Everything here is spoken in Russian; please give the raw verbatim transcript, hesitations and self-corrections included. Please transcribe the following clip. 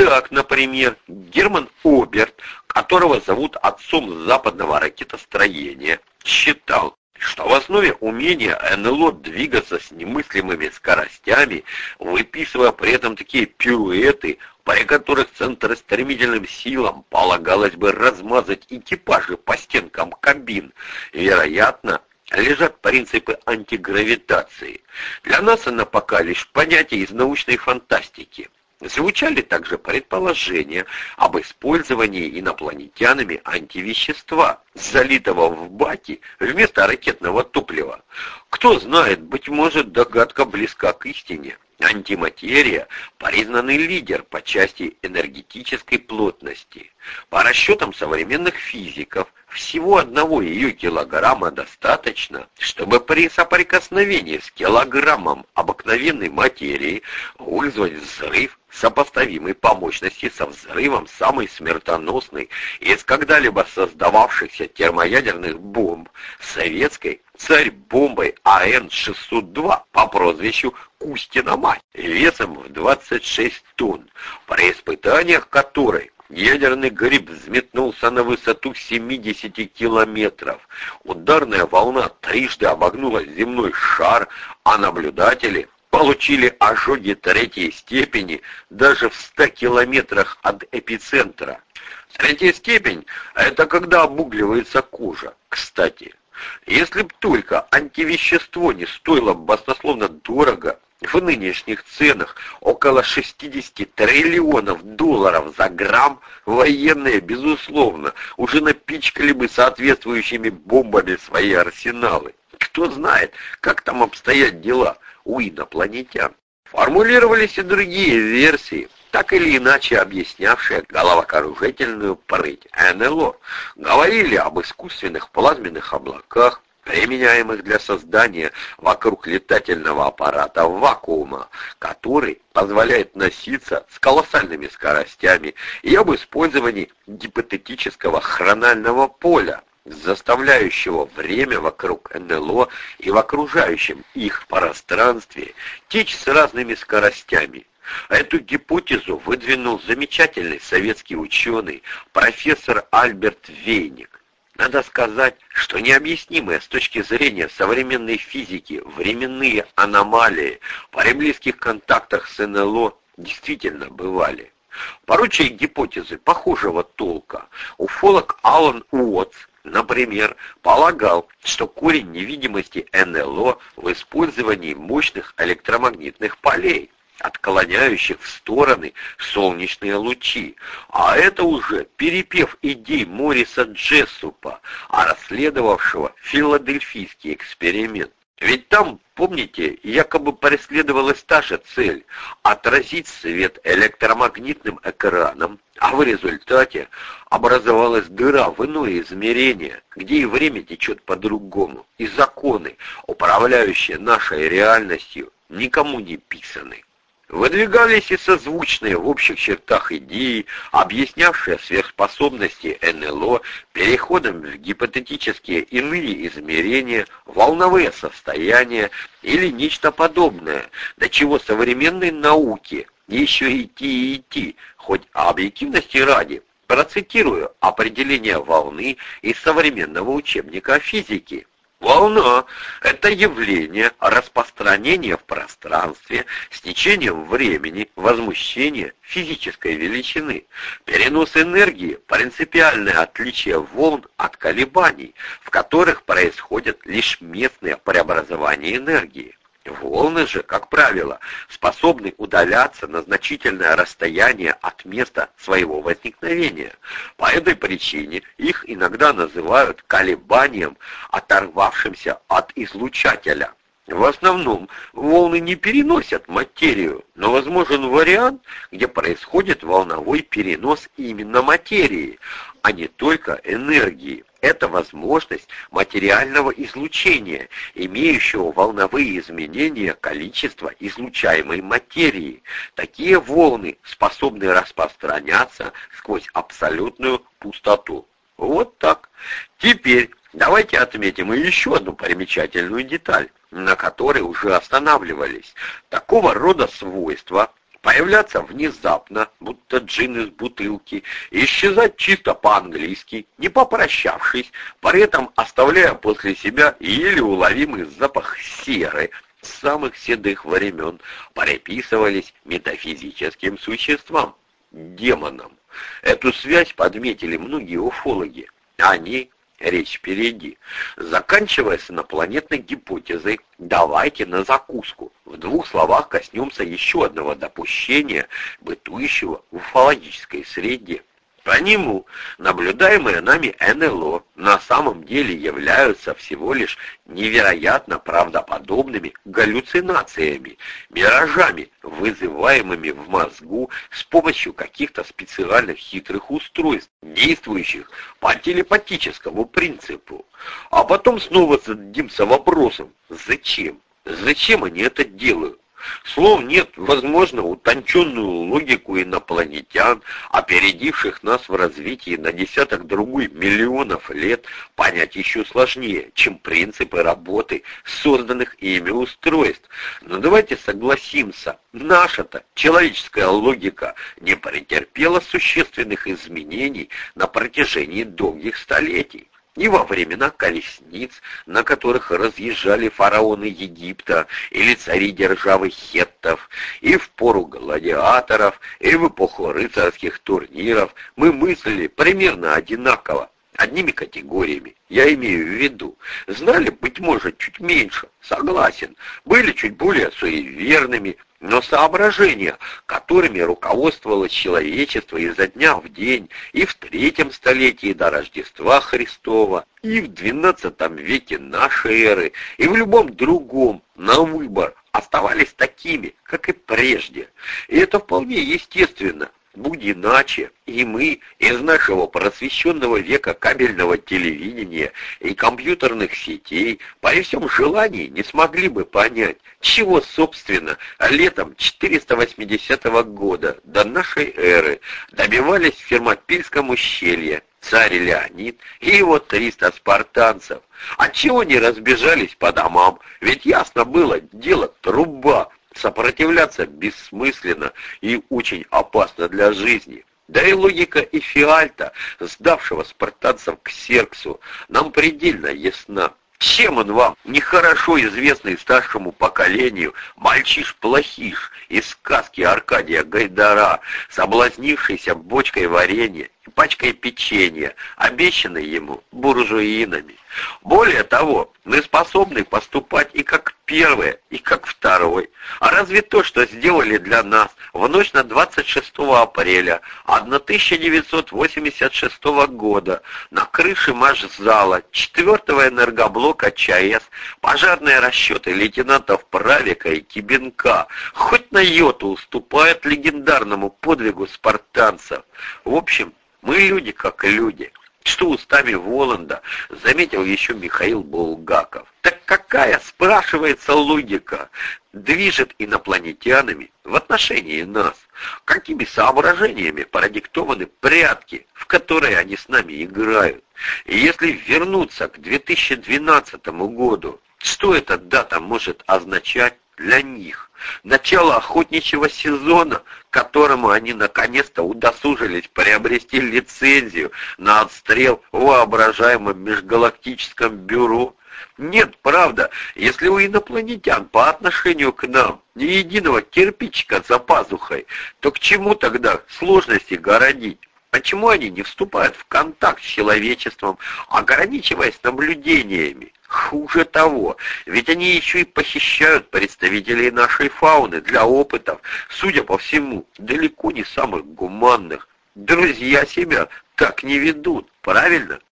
Так, например, Герман Оберт, которого зовут отцом западного ракетостроения, считал, что в основе умения эн эл о двигаться с немыслимыми скоростями, выписывая при этом такие пируэты, при которых центростремительным силам полагалось бы размазать экипажи по стенкам кабин, вероятно, лежат принципы антигравитации. Для нас она пока лишь понятие из научной фантастики. Звучали также предположения об использовании инопланетянами антивещества, залитого в баки вместо ракетного топлива. Кто знает, быть может, догадка близка к истине. Антиматерия – признанный лидер по части энергетической плотности. По расчетам современных физиков, всего одного ее килограмма достаточно, чтобы при соприкосновении с килограммом обыкновенной материи вызвать взрыв, сопоставимый по мощности со взрывом самой смертоносной из когда-либо создававшихся термоядерных бомб, советской царь-бомбой а эн шестьсот два по прозвищу Кустина-мать, весом в двадцать шесть тонн, при испытаниях которой ядерный гриб взметнулся на высоту семидесяти километров. Ударная волна трижды обогнула земной шар, а наблюдатели получили ожоги третьей степени даже в ста километрах от эпицентра. Третья степень – это когда обугливается кожа. Кстати, если б только антивещество не стоило баснословно дорого, в нынешних ценах около шестидесяти триллионов долларов за грамм, военные, безусловно, уже напичкали бы соответствующими бомбами свои арсеналы. Кто знает, как там обстоят дела у инопланетян. Формулировались и другие версии, так или иначе объяснявшие головокружительную прыть эн эл о. Говорили об искусственных плазменных облаках, применяемых для создания вокруг летательного аппарата вакуума, который позволяет носиться с колоссальными скоростями, и об использовании гипотетического хронального поля, заставляющего время вокруг эн эл о и в окружающем их пространстве течь с разными скоростями. Эту гипотезу выдвинул замечательный советский ученый профессор Альберт Вейник. Надо сказать, что необъяснимые с точки зрения современной физики временные аномалии при близких контактах с эн эл о действительно бывали. Поручая гипотезы похожего толка, уфолог Алан Уотс, например, полагал, что корень невидимости эн эл о в использовании мощных электромагнитных полей, отклоняющих в стороны солнечные лучи, а это уже перепев идей Мориса Джессупа, расследовавшего филадельфийский эксперимент. Ведь там, помните, якобы преследовалась та же цель – отразить свет электромагнитным экраном, а в результате образовалась дыра в иное измерение, где и время течет по-другому, и законы, управляющие нашей реальностью, никому не писаны. Выдвигались и созвучные в общих чертах идеи, объяснявшие сверхспособности эн эл о переходом в гипотетические иные измерения, волновые состояния или нечто подобное, до чего современной науке еще идти и идти, хоть объективности ради. Процитирую определение волны из современного учебника физики. Волна – это явление распространения в пространстве с течением времени, возмущения физической величины. Перенос энергии – принципиальное отличие волн от колебаний, в которых происходят лишь местные преобразования энергии. Волны же, как правило, способны удаляться на значительное расстояние от места своего возникновения. По этой причине их иногда называют колебанием, оторвавшимся от излучателя. В основном волны не переносят материю, но возможен вариант, где происходит волновой перенос именно материи, а не только энергии. Это возможность материального излучения, имеющего волновые изменения количества излучаемой материи. Такие волны способны распространяться сквозь абсолютную пустоту. Вот так. Теперь давайте отметим и еще одну примечательную деталь, на которой уже останавливались. Такого рода свойства появляться внезапно, будто джин из бутылки, и исчезать чисто по-английски, не попрощавшись, при этом оставляя после себя еле уловимый запах серы, с самых седых времен, приписывались метафизическим существам, демонам. Эту связь подметили многие уфологи. Они, речь впереди, заканчивая с инопланетной гипотезой, давайте на закуску. В двух словах коснемся еще одного допущения, бытующего в уфологической среде. По нему наблюдаемые нами эн эл о на самом деле являются всего лишь невероятно правдоподобными галлюцинациями, миражами, вызываемыми в мозгу с помощью каких-то специальных хитрых устройств, действующих по телепатическому принципу. А потом снова зададимся вопросом, зачем? Зачем они это делают? Слов нет, возможно, утонченную логику инопланетян, опередивших нас в развитии на десяток другой миллионов лет, понять еще сложнее, чем принципы работы созданных ими устройств. Но давайте согласимся, наша-то человеческая логика не претерпела существенных изменений на протяжении долгих столетий. И во времена колесниц, на которых разъезжали фараоны Египта или цари державы хеттов, и в пору гладиаторов, и в эпоху рыцарских турниров, мы мыслили примерно одинаково, одними категориями. Я имею в виду, знали, быть может, чуть меньше, согласен, были чуть более суеверными, но соображения, которыми руководствовалось человечество изо дня в день и в третьем столетии до Рождества Христова, и в двенадцатом веке нашей эры, и в любом другом, на выбор, оставались такими, как и прежде. И это вполне естественно. Будь иначе, и мы из нашего просвещенного века кабельного телевидения и компьютерных сетей при всем желании не смогли бы понять, чего, собственно, летом четыреста восьмидесятого года до нашей эры добивались в Фермопильском ущелье царь Леонид и его триста спартанцев. Отчего не разбежались по домам, ведь ясно было, дело труба. Сопротивляться бессмысленно и очень опасно для жизни. Да и логика Эфиальта, сдавшего спартанцев к Ксерксу, нам предельно ясна. Чем он вам, нехорошо известный старшему поколению, мальчиш-плохиш из сказки Аркадия Гайдара, соблазнившийся бочкой варенья и пачкой печенья, обещанной ему буржуинами? Более того, мы способны поступать и как первый, и как второй. А разве то, что сделали для нас в ночь на двадцать шестого апреля тысяча девятьсот восемьдесят шестого года на крыше машзала четвертого энергоблока ЧАЭС пожарные расчеты лейтенантов Правика и Кибенка хоть на йоту уступают легендарному подвигу спартанцев? В общем, мы люди как люди. Что устами Воланда заметил еще Михаил Булгаков. Так какая, спрашивается, логика движет инопланетянами в отношении нас? Какими соображениями продиктованы прятки, в которые они с нами играют? И если вернуться к две тысячи двенадцатому году, что эта дата может означать для них? Начало охотничьего сезона, которому они наконец-то удосужились приобрести лицензию на отстрел в воображаемом межгалактическом бюро? Нет, правда, если у инопланетян по отношению к нам ни единого кирпичика за пазухой, то к чему тогда сложности городить? Почему они не вступают в контакт с человечеством, ограничиваясь наблюдениями? Хуже того, ведь они еще и похищают представителей нашей фауны для опытов, судя по всему, далеко не самых гуманных. Друзья себя так не ведут, правильно?